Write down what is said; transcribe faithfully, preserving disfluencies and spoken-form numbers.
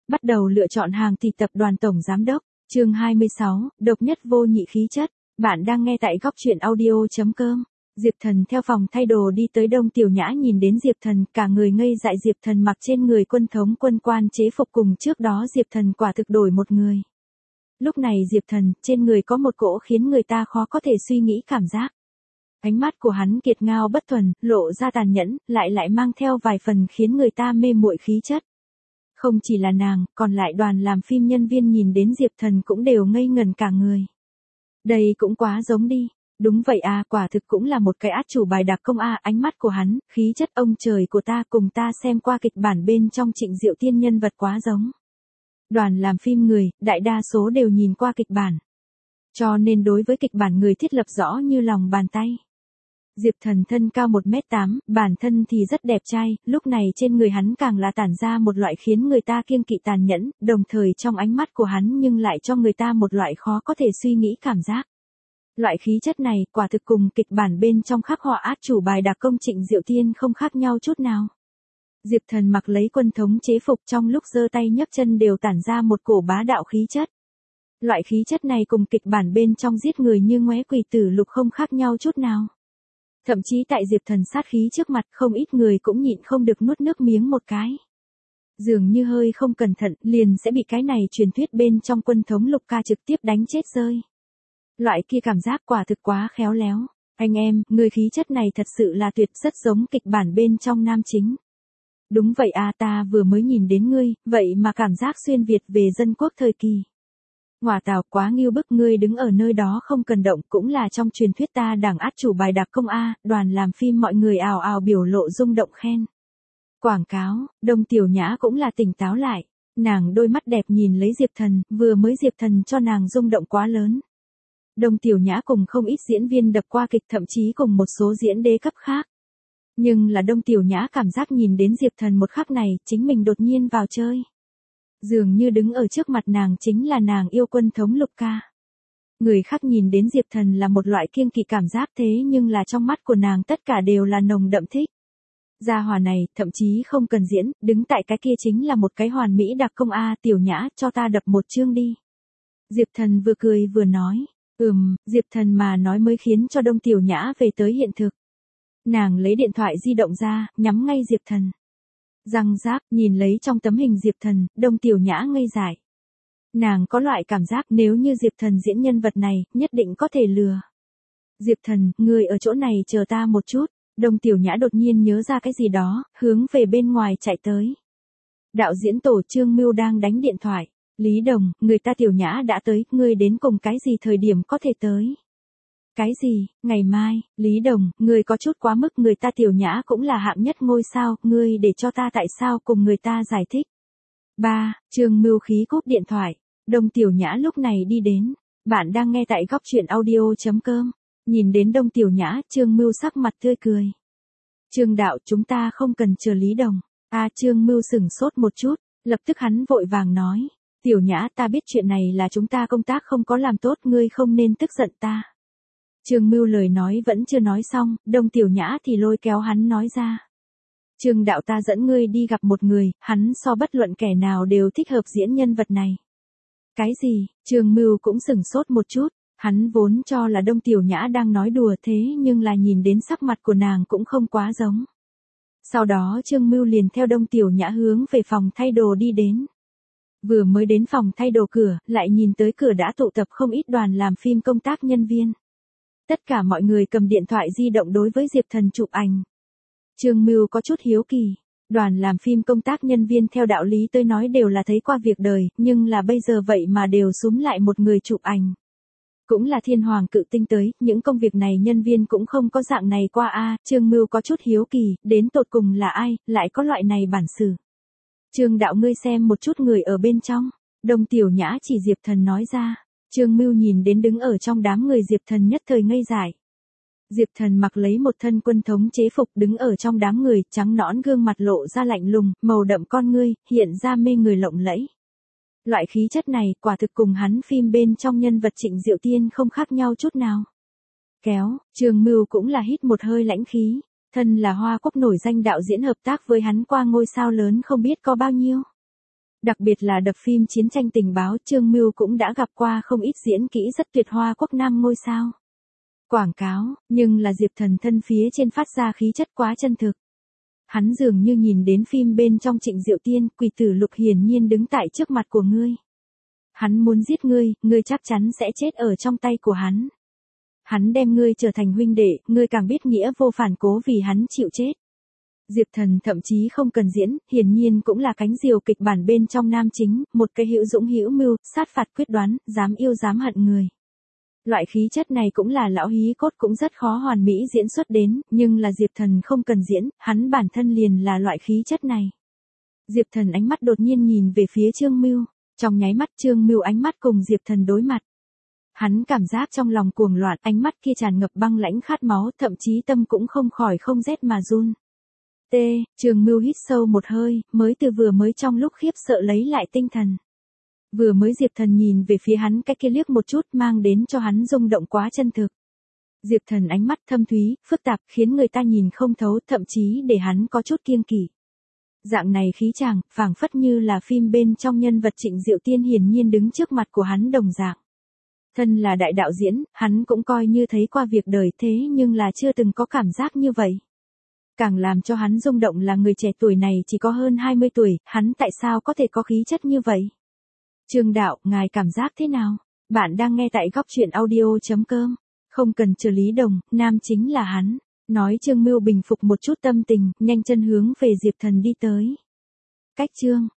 Bắt đầu lựa chọn hàng thì tập đoàn tổng giám đốc, chương hai mươi sáu, độc nhất vô nhị khí chất. Bạn đang nghe tại góc truyện audio chấm com. Diệp Thần theo phòng thay đồ đi tới Đông Tiểu Nhã, nhìn đến Diệp Thần, cả người ngây dại. Diệp Thần mặc trên người quân thống quân quan chế phục, cùng trước đó Diệp Thần quả thực đổi một người. Lúc này Diệp Thần, trên người có một cỗ khiến người ta khó có thể suy nghĩ cảm giác. Ánh mắt của hắn kiệt ngao bất thuần, lộ ra tàn nhẫn, lại lại mang theo vài phần khiến người ta mê muội khí chất. Không chỉ là nàng, còn lại đoàn làm phim nhân viên nhìn đến Diệp Thần cũng đều ngây ngẩn cả người. Đây cũng quá giống đi. Đúng vậy à, quả thực cũng là một cái át chủ bài đặc công a. Ánh mắt của hắn, khí chất ông trời của ta, cùng ta xem qua kịch bản bên trong Trịnh Diệu Tiên nhân vật quá giống. Đoàn làm phim người, đại đa số đều nhìn qua kịch bản. Cho nên đối với kịch bản người thiết lập rõ như lòng bàn tay. Diệp Thần thân cao một mét tám, bản thân thì rất đẹp trai, lúc này trên người hắn càng là tản ra một loại khiến người ta kiêng kỵ tàn nhẫn, đồng thời trong ánh mắt của hắn nhưng lại cho người ta một loại khó có thể suy nghĩ cảm giác. Loại khí chất này quả thực cùng kịch bản bên trong khắc họa át chủ bài đặc công Trịnh Diệu Tiên không khác nhau chút nào. Diệp Thần mặc lấy quân thống chế phục, trong lúc giơ tay nhấc chân đều tản ra một cổ bá đạo khí chất. Loại khí chất này cùng kịch bản bên trong giết người như ngoé quỷ tử lục không khác nhau chút nào. Thậm chí tại Diệp Thần sát khí trước mặt, không ít người cũng nhịn không được nuốt nước miếng một cái. Dường như hơi không cẩn thận, liền sẽ bị cái này truyền thuyết bên trong quân thống lục ca trực tiếp đánh chết rơi. Loại kia cảm giác quả thực quá khéo léo. Anh em, người khí chất này thật sự là tuyệt, rất giống kịch bản bên trong nam chính. Đúng vậy à, ta vừa mới nhìn đến ngươi, vậy mà cảm giác xuyên Việt về dân quốc thời kỳ. Ngoà tào, quá nghiêu bức, ngươi đứng ở nơi đó không cần động, cũng là trong truyền thuyết ta đảng át chủ bài đặc công a. Đoàn làm phim mọi người ào ào biểu lộ rung động khen. Quảng cáo, Đông Tiểu Nhã cũng là tỉnh táo lại. Nàng đôi mắt đẹp nhìn lấy Diệp Thần, vừa mới Diệp Thần cho nàng rung động quá lớn. Đông Tiểu Nhã cùng không ít diễn viên đập qua kịch, thậm chí cùng một số diễn đế cấp khác. Nhưng là Đông Tiểu Nhã cảm giác nhìn đến Diệp Thần một khắc này, chính mình đột nhiên vào chơi. Dường như đứng ở trước mặt nàng chính là nàng yêu quân thống lục ca. Người khác nhìn đến Diệp Thần là một loại kiêng kỵ cảm giác, thế nhưng là trong mắt của nàng tất cả đều là nồng đậm thích. Gia hỏa này, thậm chí không cần diễn, đứng tại cái kia chính là một cái hoàn mỹ đặc công a. Tiểu Nhã, cho ta đập một chương đi. Diệp Thần vừa cười vừa nói. Ừm, Diệp Thần mà nói mới khiến cho Đông Tiểu Nhã về tới hiện thực. Nàng lấy điện thoại di động ra, nhắm ngay Diệp Thần. Răng rác, nhìn lấy trong tấm hình Diệp Thần, Đông Tiểu Nhã ngây dại. Nàng có loại cảm giác nếu như Diệp Thần diễn nhân vật này, nhất định có thể lừa. Diệp Thần, ngươi ở chỗ này chờ ta một chút. Đông Tiểu Nhã đột nhiên nhớ ra cái gì đó, hướng về bên ngoài chạy tới. Đạo diễn tổ Trương Mưu đang đánh điện thoại. Lý Đồng, người ta Tiểu Nhã đã tới, ngươi đến cùng cái gì thời điểm có thể tới? Cái gì, ngày mai, Lý Đồng, ngươi có chút quá mức, người ta Tiểu Nhã cũng là hạng nhất ngôi sao, ngươi để cho ta tại sao cùng người ta giải thích. ba. Trương Mưu khí cúp điện thoại, Đông Tiểu Nhã lúc này đi đến. Bạn đang nghe tại góc truyện audio chấm com. Nhìn đến Đông Tiểu Nhã, Trương Mưu sắc mặt tươi cười. Trương đạo, chúng ta không cần chờ Lý Đồng. À, Trương Mưu sửng sốt một chút, lập tức hắn vội vàng nói. Tiểu Nhã, ta biết chuyện này là chúng ta công tác không có làm tốt, ngươi không nên tức giận ta. Trương Mưu lời nói vẫn chưa nói xong, Đông Tiểu Nhã thì lôi kéo hắn nói ra. Trương đạo, ta dẫn ngươi đi gặp một người, hắn so bất luận kẻ nào đều thích hợp diễn nhân vật này. Cái gì? Trương Mưu cũng sửng sốt một chút, hắn vốn cho là Đông Tiểu Nhã đang nói đùa, thế nhưng là nhìn đến sắc mặt của nàng cũng không quá giống. Sau đó Trương Mưu liền theo Đông Tiểu Nhã hướng về phòng thay đồ đi đến. Vừa mới đến phòng thay đồ cửa, lại nhìn tới cửa đã tụ tập không ít đoàn làm phim công tác nhân viên. Tất cả mọi người cầm điện thoại di động đối với Diệp Thần chụp ảnh. Trương Mưu có chút hiếu kỳ. Đoàn làm phim công tác nhân viên theo đạo lý tới nói đều là thấy qua việc đời, nhưng là bây giờ vậy mà đều súm lại một người chụp ảnh. Cũng là thiên hoàng cự tinh tới, những công việc này nhân viên cũng không có dạng này qua a. Trương Mưu có chút hiếu kỳ, đến tột cùng là ai, lại có loại này bản sự. Trương đạo, ngươi xem một chút người ở bên trong. Đông Tiểu Nhã chỉ Diệp Thần nói ra. Trương Mưu nhìn đến đứng ở trong đám người Diệp Thần nhất thời ngây dại. Diệp Thần mặc lấy một thân quân thống chế phục, đứng ở trong đám người, trắng nõn gương mặt lộ ra lạnh lùng, màu đậm con ngươi, hiện ra mê người lộng lẫy. Loại khí chất này, quả thực cùng hắn phim bên trong nhân vật Trịnh Diệu Tiên không khác nhau chút nào. Kéo, Trương Mưu cũng là hít một hơi lãnh khí. Thân là Hoa Quốc nổi danh đạo diễn, hợp tác với hắn qua ngôi sao lớn không biết có bao nhiêu. Đặc biệt là đập phim chiến tranh tình báo, Trương Mưu cũng đã gặp qua không ít diễn kỹ rất tuyệt hoa quốc nam ngôi sao. Quảng cáo, nhưng là Diệp Thần thân phía trên phát ra khí chất quá chân thực. Hắn dường như nhìn đến phim bên trong Trịnh Diệu Tiên, quỷ tử Lục hiển nhiên đứng tại trước mặt của ngươi. Hắn muốn giết ngươi, ngươi chắc chắn sẽ chết ở trong tay của hắn. Hắn đem ngươi trở thành huynh đệ, ngươi càng biết nghĩa vô phản cố vì hắn chịu chết. Diệp Thần thậm chí không cần diễn, hiển nhiên cũng là cánh diều kịch bản bên trong nam chính, một cái hữu dũng hữu mưu, sát phạt quyết đoán, dám yêu dám hận người. Loại khí chất này cũng là lão hí cốt cũng rất khó hoàn mỹ diễn xuất đến, nhưng là Diệp Thần không cần diễn, hắn bản thân liền là loại khí chất này. Diệp Thần ánh mắt đột nhiên nhìn về phía Trương Mưu, trong nháy mắt Trương Mưu ánh mắt cùng Diệp Thần đối mặt. Hắn cảm giác trong lòng cuồng loạn, ánh mắt kia tràn ngập băng lãnh khát máu, thậm chí tâm cũng không khỏi không rét mà run. T, Trương Mưu hít sâu một hơi, mới từ vừa mới trong lúc khiếp sợ lấy lại tinh thần. Vừa mới Diệp Thần nhìn về phía hắn cái kia liếc một chút mang đến cho hắn rung động quá chân thực. Diệp Thần ánh mắt thâm thúy, phức tạp khiến người ta nhìn không thấu, thậm chí để hắn có chút kiêng kỵ. Dạng này khí chàng, phảng phất như là phim bên trong nhân vật Trịnh Diệu Tiên hiển nhiên đứng trước mặt của hắn đồng dạng. Thân là đại đạo diễn, hắn cũng coi như thấy qua việc đời thế nhưng là chưa từng có cảm giác như vậy. Càng làm cho hắn rung động là người trẻ tuổi này chỉ có hơn hai mươi tuổi, hắn tại sao có thể có khí chất như vậy? Trương đạo, ngài cảm giác thế nào? Bạn đang nghe tại góc truyện audio chấm com. Không cần chờ Lý Đồng, nam chính là hắn. Nói Trương Mưu bình phục một chút tâm tình, nhanh chân hướng về Diệp Thần đi tới. Cách Trương,